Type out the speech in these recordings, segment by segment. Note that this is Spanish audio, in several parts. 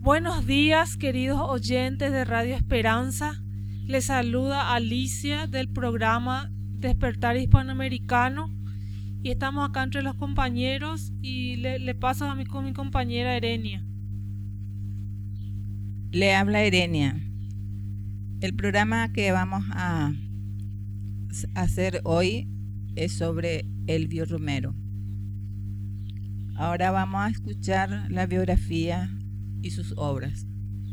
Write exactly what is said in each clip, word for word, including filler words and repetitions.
Buenos días, queridos oyentes de Radio Esperanza. Les saluda Alicia del programa Despertar Hispanoamericano y estamos acá entre los compañeros y le, le paso a mí con mi compañera Erenia. Le habla Erenia. El programa que vamos a hacer hoy es sobre Elvio Romero. Ahora vamos a escuchar la biografía y sus obras.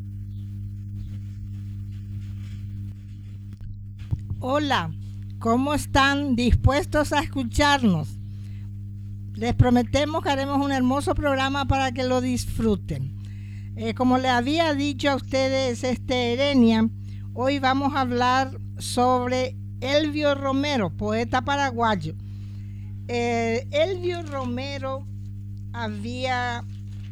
Hola, ¿cómo están? ¿Dispuestos a escucharnos? Les prometemos que haremos un hermoso programa para que lo disfruten. Eh, como le había dicho a ustedes, este Erenia, hoy vamos a hablar sobre Elvio Romero, poeta paraguayo. Eh, Elvio Romero había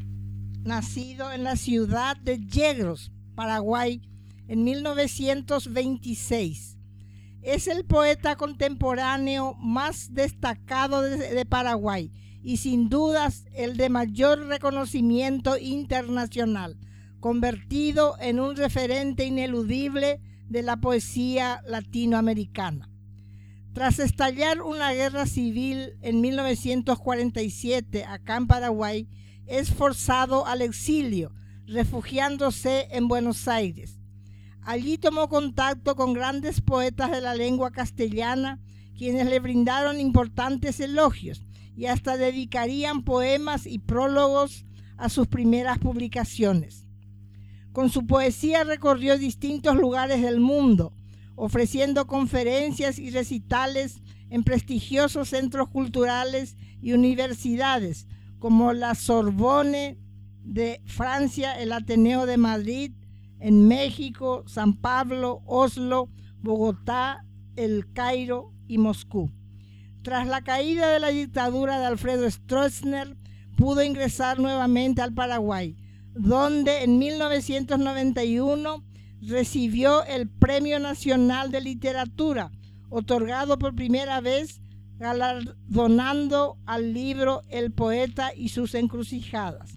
nacido en la ciudad de Yegros, Paraguay, en mil novecientos veintiséis. Es el poeta contemporáneo más destacado de, de Paraguay y sin dudas el de mayor reconocimiento internacional, convertido en un referente ineludible de la poesía latinoamericana. Tras estallar una guerra civil en mil novecientos cuarenta y siete acá en Paraguay, es forzado al exilio, refugiándose en Buenos Aires. Allí tomó contacto con grandes poetas de la lengua castellana, quienes le brindaron importantes elogios y hasta dedicarían poemas y prólogos a sus primeras publicaciones. Con su poesía recorrió distintos lugares del mundo, ofreciendo conferencias y recitales en prestigiosos centros culturales y universidades, como la Sorbonne de Francia, el Ateneo de Madrid, en México, San Pablo, Oslo, Bogotá, El Cairo y Moscú. Tras la caída de la dictadura de Alfredo Stroessner, pudo ingresar nuevamente al Paraguay, donde en mil novecientos noventa y uno recibió el Premio Nacional de Literatura, otorgado por primera vez, galardonando al libro El poeta y sus encrucijadas.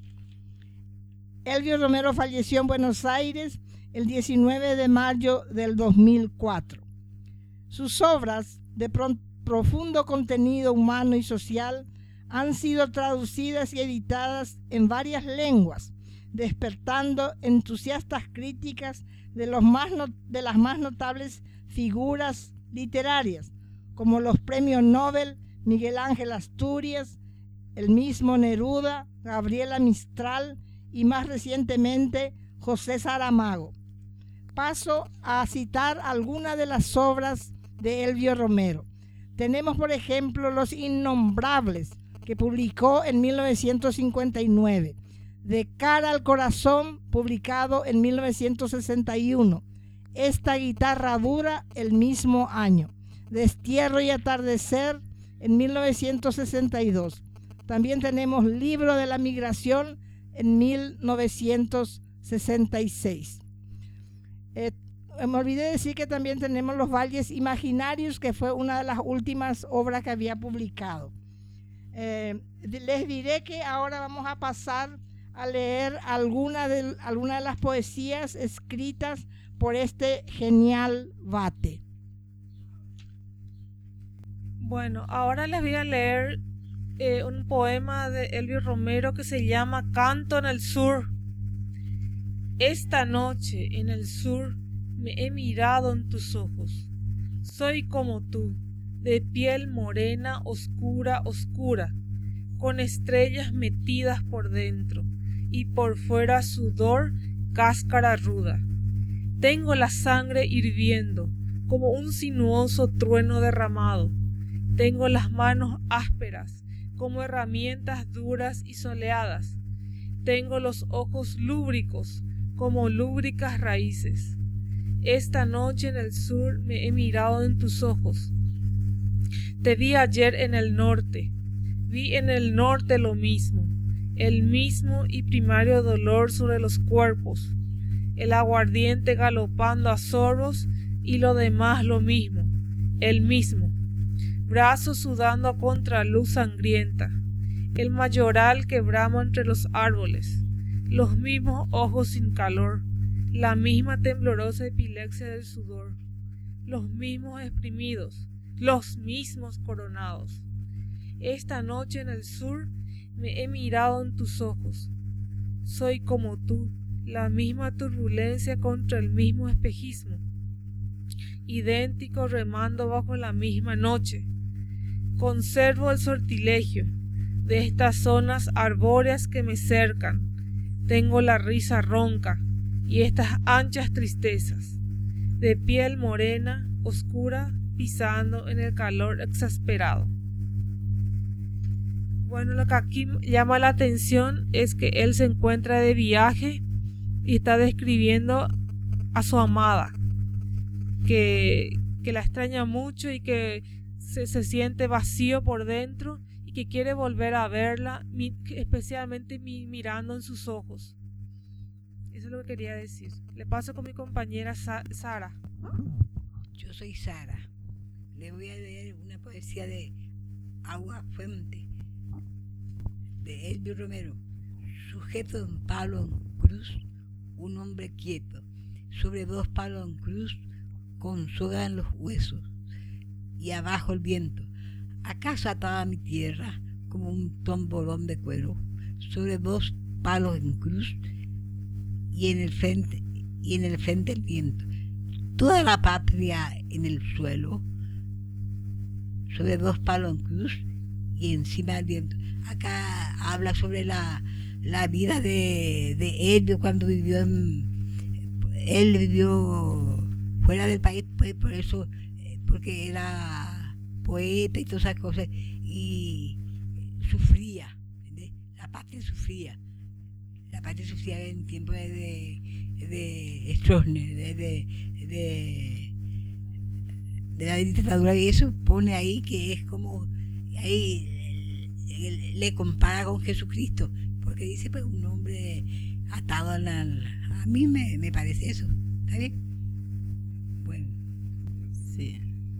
Elvio Romero falleció en Buenos Aires el diecinueve de mayo del dos mil cuatro. Sus obras, de pro- profundo contenido humano y social, han sido traducidas y editadas en varias lenguas, despertando entusiastas críticas de, los más no- de las más notables figuras literarias, como los premios Nobel Miguel Ángel Asturias, el mismo Neruda, Gabriela Mistral y más recientemente José Saramago. Paso a citar algunas de las obras de Elvio Romero. Tenemos, por ejemplo, Los Innombrables, que publicó en mil novecientos cincuenta y nueve, De cara al corazón, publicado en mil novecientos sesenta y uno, Esta guitarra dura, el mismo año, Destierro y atardecer, en mil novecientos sesenta y dos. También tenemos Libro de la migración, en mil novecientos sesenta y seis. Eh, me olvidé decir que también tenemos Los valles imaginarios, que fue una de las últimas obras que había publicado. Eh, les diré que ahora vamos a pasar a leer algunas de, alguna de las poesías escritas por este genial vate. Bueno, ahora les voy a leer eh, un poema de Elvio Romero que se llama Canto en el Sur. Esta noche en el sur me he mirado en tus ojos. Soy como tú, de piel morena, oscura, oscura, con estrellas metidas por dentro y por fuera sudor, cáscara ruda. Tengo la sangre hirviendo como un sinuoso trueno derramado. Tengo las manos ásperas como herramientas duras y soleadas. Tengo los ojos lúbricos como lúbricas raíces. Esta noche en el sur me he mirado en tus ojos. Te vi ayer en el norte. Vi en el norte lo mismo, el mismo y primario dolor sobre los cuerpos, el aguardiente galopando a sorbos y lo demás lo mismo, el mismo. Brazos sudando a contraluz sangrienta, el mayoral que brama entre los árboles, los mismos ojos sin calor, la misma temblorosa epilepsia del sudor, los mismos exprimidos, los mismos coronados. Esta noche en el sur me he mirado en tus ojos. Soy como tú, la misma turbulencia contra el mismo espejismo, idéntico remando bajo la misma noche. Conservo el sortilegio de estas zonas arbóreas que me cercan. Tengo la risa ronca y estas anchas tristezas, de piel morena, oscura, pisando en el calor exasperado. Bueno, lo que aquí llama la atención es que él se encuentra de viaje y está describiendo a su amada, que, que la extraña mucho y que se, se siente vacío por dentro y que quiere volver a verla, mi, especialmente mi, mirando en sus ojos. Eso es lo que quería decir. Le paso con mi compañera Sa Sara. Yo soy Sara. Le voy a leer una poesía de Agua Fuente, de Elvio Romero. Sujeto en palo en cruz, un hombre quieto, sobre dos palos en cruz, con soga en los huesos, y abajo el viento. ¿Acaso ataba mi tierra como un tombolón de cuero, sobre dos palos en cruz, y en el frente, y en el frente el viento? Toda la patria en el suelo, sobre dos palos en cruz, y encima el viento. Acá habla sobre la, la vida de, de Elvio cuando vivió en, él vivió fuera del país, pues por eso, porque era poeta y todas esas cosas, y sufría, ¿entendés? La patria sufría, la patria sufría en tiempo de, de, de Stroessner, de, de, de, de la dictadura, y eso pone ahí que es como, ahí le compara con Jesucristo, porque dice pues un hombre atado al, a mí me, me parece eso, ¿está bien? Bueno. Sí.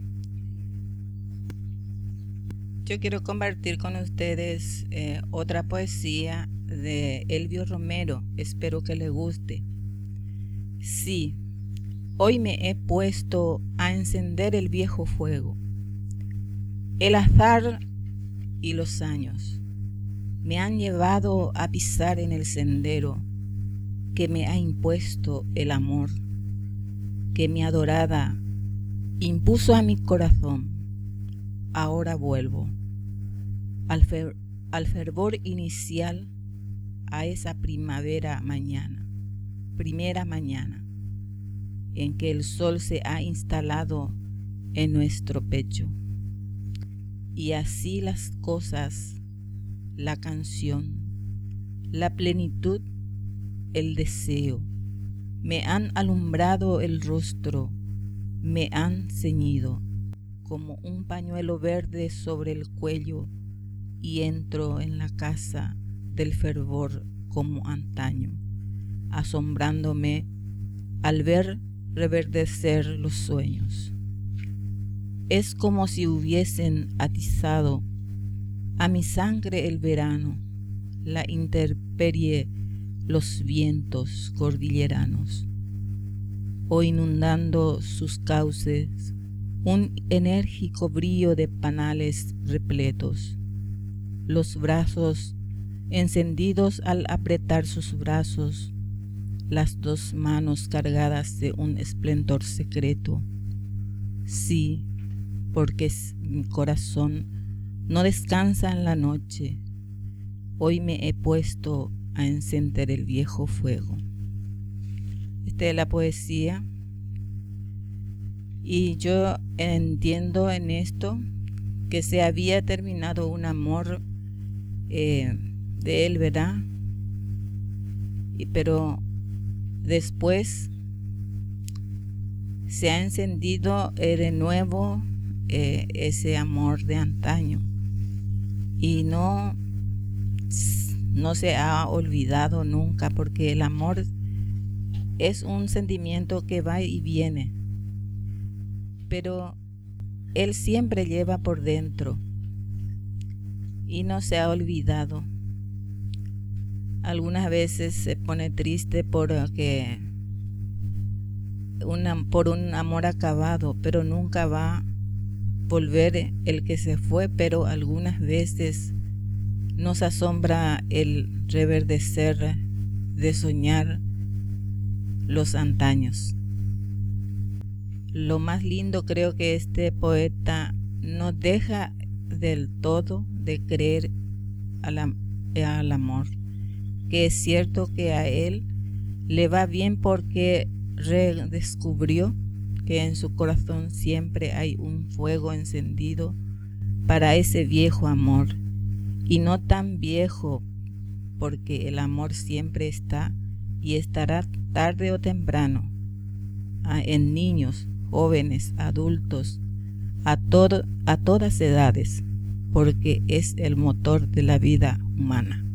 Yo quiero compartir con ustedes eh, otra poesía de Elvio Romero, espero que le guste. Sí, hoy me he puesto a encender el viejo fuego. El azar y los años me han llevado a pisar en el sendero que me ha impuesto el amor, que mi adorada impuso a mi corazón. Ahora vuelvo al, fer al fervor inicial, a esa primavera mañana, primera mañana, en que el sol se ha instalado en nuestro pecho. Y así las cosas, la canción, la plenitud, el deseo, me han alumbrado el rostro, me han ceñido como un pañuelo verde sobre el cuello, y entro en la casa del fervor como antaño, asombrándome al ver reverdecer los sueños. Es como si hubiesen atizado a mi sangre el verano, la intemperie, los vientos cordilleranos, o inundando sus cauces un enérgico brillo de panales repletos, los brazos encendidos al apretar sus brazos, las dos manos cargadas de un esplendor secreto. Sí, porque mi corazón no descansa en la noche. Hoy me he puesto a encender el viejo fuego. Esta es la poesía. Y yo entiendo en esto que se había terminado un amor eh, de él, ¿verdad? Y, pero después se ha encendido eh, de nuevo Eh, ese amor de antaño, y no, no se ha olvidado nunca, porque el amor es un sentimiento que va y viene, pero él siempre lleva por dentro y no se ha olvidado. algunas veces se pone triste porque una, por un amor acabado, pero nunca va a volver el que se fue, pero algunas veces nos asombra el reverdecer de soñar los antaños. Lo más lindo, creo que este poeta no deja del todo de creer al, al amor, que es cierto que a él le va bien porque redescubrió que en su corazón siempre hay un fuego encendido para ese viejo amor, y no tan viejo, porque el amor siempre está y estará tarde o temprano en niños, jóvenes, adultos, a, todo, a todas edades, porque es el motor de la vida humana.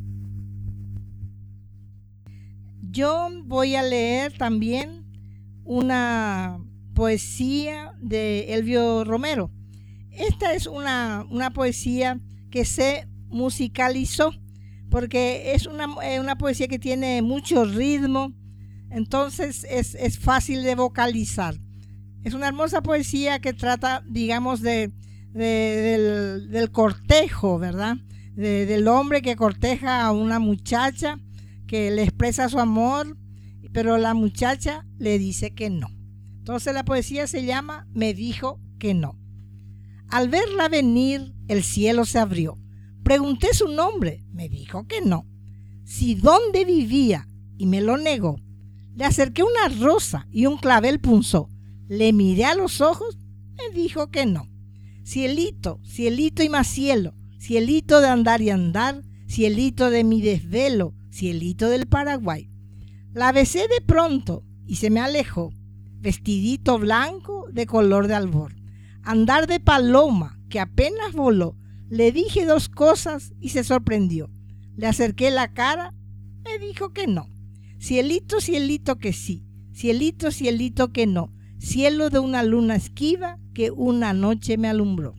Yo voy a leer también una poesía de Elvio Romero. Esta es una, una poesía que se musicalizó, porque es una, una poesía que tiene mucho ritmo, entonces es, es fácil de vocalizar. Es una hermosa poesía que trata, digamos, de, de, del, del cortejo, ¿verdad? De, del hombre que corteja a una muchacha, que le expresa su amor, pero la muchacha le dice que no. Entonces la poesía se llama Me dijo que no. Al verla venir, el cielo se abrió. Pregunté su nombre, me dijo que no. Si dónde vivía, y me lo negó. Le acerqué una rosa y un clavel punzó. Le miré a los ojos, me dijo que no. Cielito, cielito y más cielo, cielito de andar y andar, cielito de mi desvelo, cielito del Paraguay. La besé de pronto y se me alejó, vestidito blanco de color de albor. Andar de paloma que apenas voló, le dije dos cosas y se sorprendió. Le acerqué la cara, me dijo que no. Cielito, cielito que sí, cielito, cielito que no, cielo de una luna esquiva que una noche me alumbró.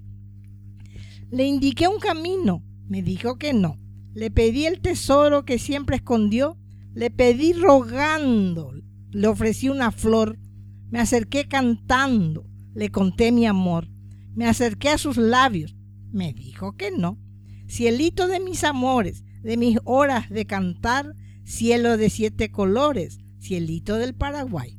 Le indiqué un camino, me dijo que no. Le pedí el tesoro que siempre escondió, le pedí rogando, le ofrecí una flor, me acerqué cantando, le conté mi amor, me acerqué a sus labios, me dijo que no. Cielito de mis amores, de mis horas de cantar, cielo de siete colores, cielito del Paraguay.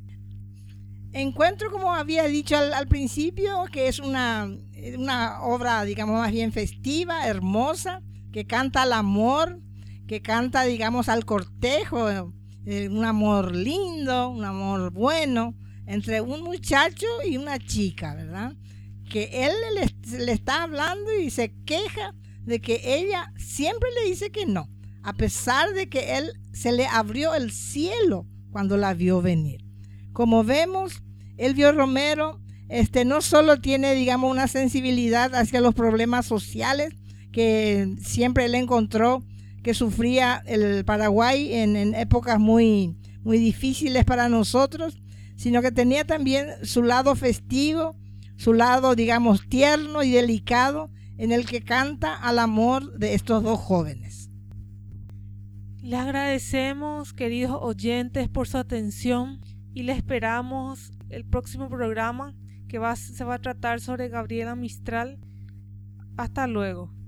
Encuentro, como había dicho al, al principio, que es una, una obra, digamos, más bien festiva, hermosa, que canta al amor, que canta, digamos, al cortejo, eh, un amor lindo, un amor bueno, entre un muchacho y una chica, ¿verdad? Que él le, le está hablando y se queja de que ella siempre le dice que no, a pesar de que él se le abrió el cielo cuando la vio venir. Como vemos, Elvio Romero este, no solo tiene, digamos, una sensibilidad hacia los problemas sociales que siempre él encontró que sufría el Paraguay en, en épocas muy, muy difíciles para nosotros, sino que tenía también su lado festivo, su lado, digamos, tierno y delicado, en el que canta al amor de estos dos jóvenes. Les agradecemos, queridos oyentes, por su atención y les esperamos el próximo programa que va, se va a tratar sobre Gabriela Mistral. Hasta luego.